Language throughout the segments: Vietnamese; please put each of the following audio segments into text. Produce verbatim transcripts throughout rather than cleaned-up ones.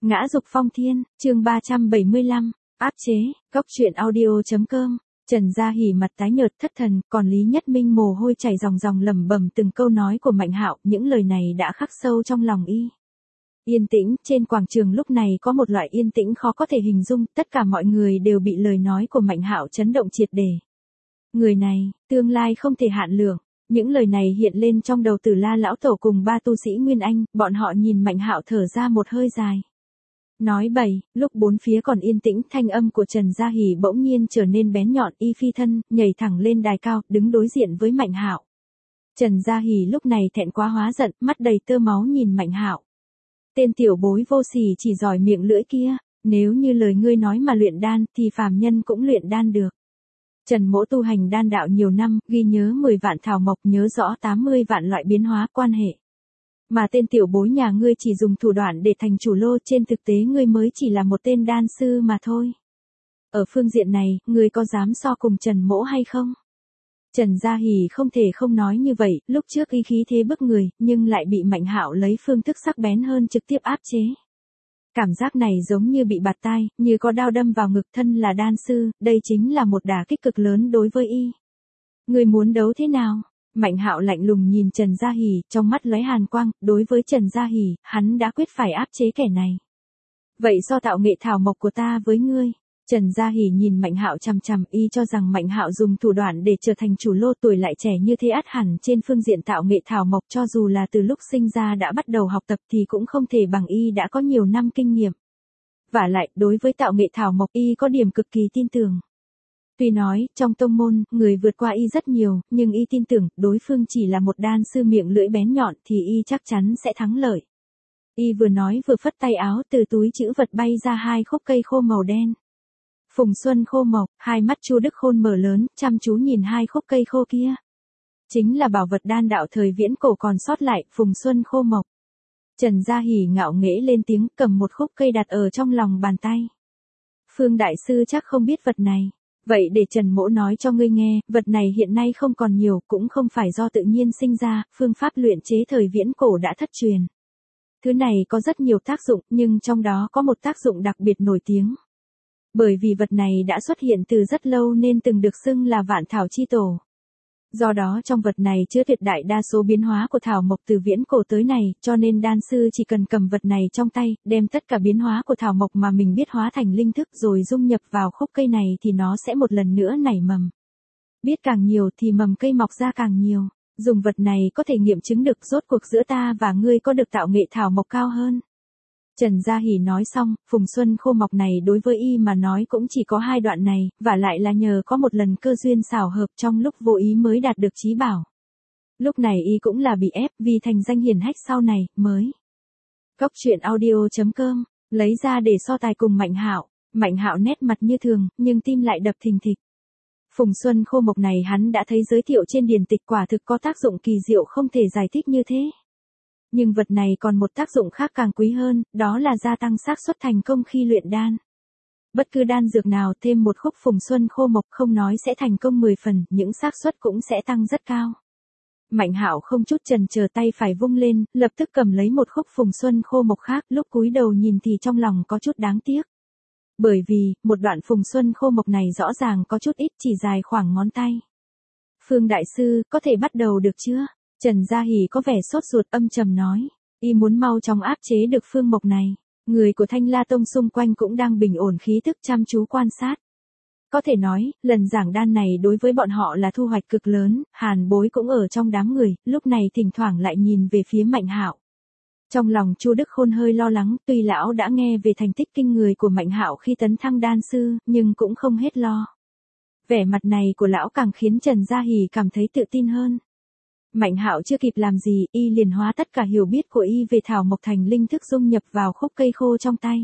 Ngã dục phong thiên, chương ba trăm bảy mươi lăm, áp chế, góc truyện audio.com. Trần Gia Hỉ mặt tái nhợt thất thần, còn Lý Nhất Minh mồ hôi chảy ròng ròng lẩm bẩm từng câu nói của Mạnh Hạo, những lời này đã khắc sâu trong lòng y. Yên tĩnh, trên quảng trường lúc này có một loại yên tĩnh khó có thể hình dung, tất cả mọi người đều bị lời nói của Mạnh Hạo chấn động triệt để. Người này, tương lai không thể hạn lượng. Những lời này hiện lên trong đầu Tử La lão tổ cùng ba tu sĩ Nguyên Anh, bọn họ nhìn Mạnh Hạo thở ra một hơi dài. Nói bậy, lúc bốn phía còn yên tĩnh, thanh âm của Trần Gia Hỉ bỗng nhiên trở nên bén nhọn, y phi thân, nhảy thẳng lên đài cao, đứng đối diện với Mạnh Hạo. Trần Gia Hỉ lúc này thẹn quá hóa giận, mắt đầy tơ máu nhìn Mạnh Hạo. Tên tiểu bối vô sỉ chỉ giỏi miệng lưỡi kia, nếu như lời ngươi nói mà luyện đan, thì phàm nhân cũng luyện đan được. Trần Mỗ tu hành đan đạo nhiều năm, ghi nhớ mười vạn thảo mộc, nhớ rõ tám mươi vạn loại biến hóa quan hệ. Mà tên tiểu bối nhà ngươi chỉ dùng thủ đoạn để thành chủ lô, trên thực tế ngươi mới chỉ là một tên đan sư mà thôi. Ở phương diện này, ngươi có dám so cùng Trần Mỗ hay không? Trần Gia Hỉ không thể không nói như vậy, lúc trước y khí thế bức người, nhưng lại bị Mạnh Hạo lấy phương thức sắc bén hơn trực tiếp áp chế. Cảm giác này giống như bị bạt tai, như có đao đâm vào ngực, thân là đan sư, đây chính là một đả kích cực lớn đối với y. Ngươi muốn đấu thế nào? Mạnh Hạo lạnh lùng nhìn Trần Gia Hỉ, trong mắt lóe hàn quang, đối với Trần Gia Hỉ, hắn đã quyết phải áp chế kẻ này. Vậy so tạo nghệ thảo mộc của ta với ngươi? Trần Gia Hỉ nhìn Mạnh Hạo chằm chằm, y cho rằng Mạnh Hạo dùng thủ đoạn để trở thành chủ lô, tuổi lại trẻ như thế, ắt hẳn trên phương diện tạo nghệ thảo mộc cho dù là từ lúc sinh ra đã bắt đầu học tập thì cũng không thể bằng y đã có nhiều năm kinh nghiệm. Vả lại, đối với tạo nghệ thảo mộc y có điểm cực kỳ tin tưởng. Tuy nói, trong tông môn, người vượt qua y rất nhiều, nhưng y tin tưởng, đối phương chỉ là một đan sư miệng lưỡi bén nhọn thì y chắc chắn sẽ thắng lợi. Y vừa nói vừa phất tay áo, từ túi trữ vật bay ra hai khúc cây khô màu đen. Phùng Xuân khô mộc, hai mắt Chu Đức Khôn mở lớn, chăm chú nhìn hai khúc cây khô kia. Chính là bảo vật đan đạo thời viễn cổ còn sót lại, Phùng Xuân khô mộc. Trần Gia Hỉ ngạo nghễ lên tiếng, cầm một khúc cây đặt ở trong lòng bàn tay. Phương Đại Sư chắc không biết vật này. Vậy để Trần Mỗ nói cho ngươi nghe, vật này hiện nay không còn nhiều, cũng không phải do tự nhiên sinh ra, phương pháp luyện chế thời viễn cổ đã thất truyền. Thứ này có rất nhiều tác dụng, nhưng trong đó có một tác dụng đặc biệt nổi tiếng. Bởi vì vật này đã xuất hiện từ rất lâu nên từng được xưng là vạn thảo chi tổ. Do đó trong vật này chứa tuyệt đại đa số biến hóa của thảo mộc từ viễn cổ tới này, cho nên đan sư chỉ cần cầm vật này trong tay, đem tất cả biến hóa của thảo mộc mà mình biết hóa thành linh thức rồi dung nhập vào khúc cây này thì nó sẽ một lần nữa nảy mầm. Biết càng nhiều thì mầm cây mọc ra càng nhiều. Dùng vật này có thể nghiệm chứng được rốt cuộc giữa ta và ngươi có được tạo nghệ thảo mộc cao hơn. Trần Gia Hỉ nói xong, Phùng Xuân khô mộc này đối với y mà nói cũng chỉ có hai đoạn này, và lại là nhờ có một lần cơ duyên xảo hợp trong lúc vô ý mới đạt được chí bảo. Lúc này y cũng là bị ép vì thành danh hiển hách sau này, mới. Góc truyện audio.com, lấy ra để so tài cùng Mạnh Hạo. Mạnh Hạo nét mặt như thường, nhưng tim lại đập thình thịch. Phùng Xuân khô mộc này hắn đã thấy giới thiệu trên điển tịch, quả thực có tác dụng kỳ diệu không thể giải thích như thế. Nhưng vật này còn một tác dụng khác càng quý hơn, đó là gia tăng xác suất thành công khi luyện đan. Bất cứ đan dược nào thêm một khúc Phùng Xuân khô mộc không nói sẽ thành công mười phần, những xác suất cũng sẽ tăng rất cao. Mạnh Hạo không chút chần chờ, tay phải vung lên, lập tức cầm lấy một khúc Phùng Xuân khô mộc khác, lúc cúi đầu nhìn thì trong lòng có chút đáng tiếc. Bởi vì, một đoạn Phùng Xuân khô mộc này rõ ràng có chút ít, chỉ dài khoảng ngón tay. Phương Đại Sư, có thể bắt đầu được chưa? Trần Gia Hỉ có vẻ sốt ruột, âm trầm nói. Y muốn mau chóng áp chế được phương mộc này. Người của Thanh La Tông xung quanh cũng đang bình ổn khí tức chăm chú quan sát. Có thể nói, lần giảng đan này đối với bọn họ là thu hoạch cực lớn, Hàn Bối cũng ở trong đám người, lúc này thỉnh thoảng lại nhìn về phía Mạnh Hạo. Trong lòng Chu Đức Khôn hơi lo lắng, tuy lão đã nghe về thành tích kinh người của Mạnh Hạo khi tấn thăng đan sư, nhưng cũng không hết lo. Vẻ mặt này của lão càng khiến Trần Gia Hỉ cảm thấy tự tin hơn. Mạnh Hạo chưa kịp làm gì, y liền hóa tất cả hiểu biết của y về thảo mộc thành linh thức dung nhập vào khúc cây khô trong tay.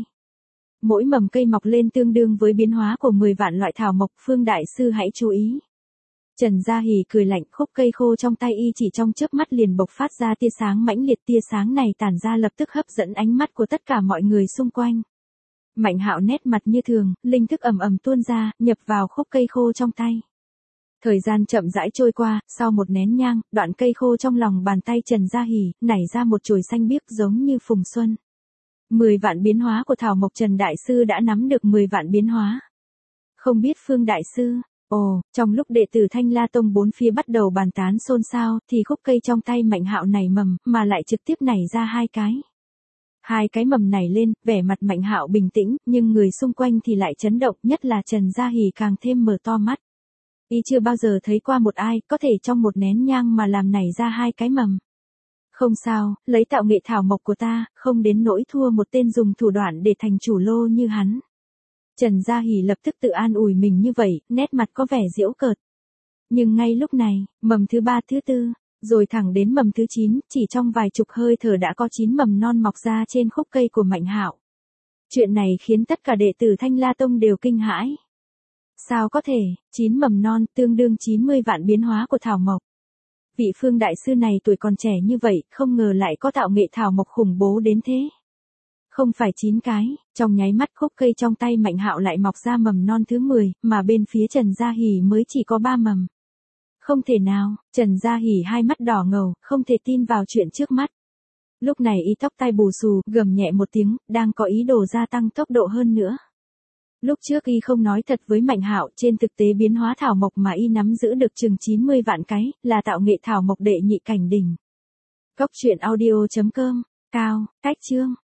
Mỗi mầm cây mọc lên tương đương với biến hóa của mười vạn loại thảo mộc, Phương Đại Sư hãy chú ý. Trần Gia Hỉ cười lạnh, khúc cây khô trong tay y chỉ trong chớp mắt liền bộc phát ra tia sáng mãnh liệt, tia sáng này tản ra lập tức hấp dẫn ánh mắt của tất cả mọi người xung quanh. Mạnh Hạo nét mặt như thường, linh thức ầm ầm tuôn ra, nhập vào khúc cây khô trong tay. Thời gian chậm rãi trôi qua, sau một nén nhang, đoạn cây khô trong lòng bàn tay Trần Gia Hỉ nảy ra một chồi xanh biếc giống như phùng xuân. mười vạn biến hóa của thảo mộc, Trần Đại Sư đã nắm được mười vạn biến hóa. Không biết Phương Đại Sư, ồ, trong lúc đệ tử Thanh La Tông bốn phía bắt đầu bàn tán xôn xao, thì khúc cây trong tay Mạnh Hạo nảy mầm, mà lại trực tiếp nảy ra hai cái. Hai cái mầm nảy lên, vẻ mặt Mạnh Hạo bình tĩnh, nhưng người xung quanh thì lại chấn động, nhất là Trần Gia Hỉ càng thêm mở to mắt. Y chưa bao giờ thấy qua một ai, có thể trong một nén nhang mà làm nảy ra hai cái mầm. Không sao, lấy tạo nghệ thảo mộc của ta, không đến nỗi thua một tên dùng thủ đoạn để thành chủ lô như hắn. Trần Gia Hỉ lập tức tự an ủi mình như vậy, nét mặt có vẻ giễu cợt. Nhưng ngay lúc này, mầm thứ ba thứ tư, rồi thẳng đến mầm thứ chín, chỉ trong vài chục hơi thở đã có chín mầm non mọc ra trên khúc cây của Mạnh Hạo. Chuyện này khiến tất cả đệ tử Thanh La Tông đều kinh hãi. Sao có thể, chín mầm non tương đương chín mươi vạn biến hóa của thảo mộc. Vị Phương Đại Sư này tuổi còn trẻ như vậy, không ngờ lại có tạo nghệ thảo mộc khủng bố đến thế. Không phải chín cái, trong nháy mắt khúc cây trong tay Mạnh Hạo lại mọc ra mầm non thứ mười, mà bên phía Trần Gia Hỉ mới chỉ có ba mầm. Không thể nào, Trần Gia Hỉ hai mắt đỏ ngầu, không thể tin vào chuyện trước mắt. Lúc này y tóc tai bù xù, gầm nhẹ một tiếng, đang có ý đồ gia tăng tốc độ hơn nữa. Lúc trước y không nói thật với Mạnh Hạo, trên thực tế biến hóa thảo mộc mà y nắm giữ được chừng chín mươi vạn cái, là tạo nghệ thảo mộc đệ nhị cảnh đỉnh. Cốc truyện audio chấm com, Cao, Cách Chương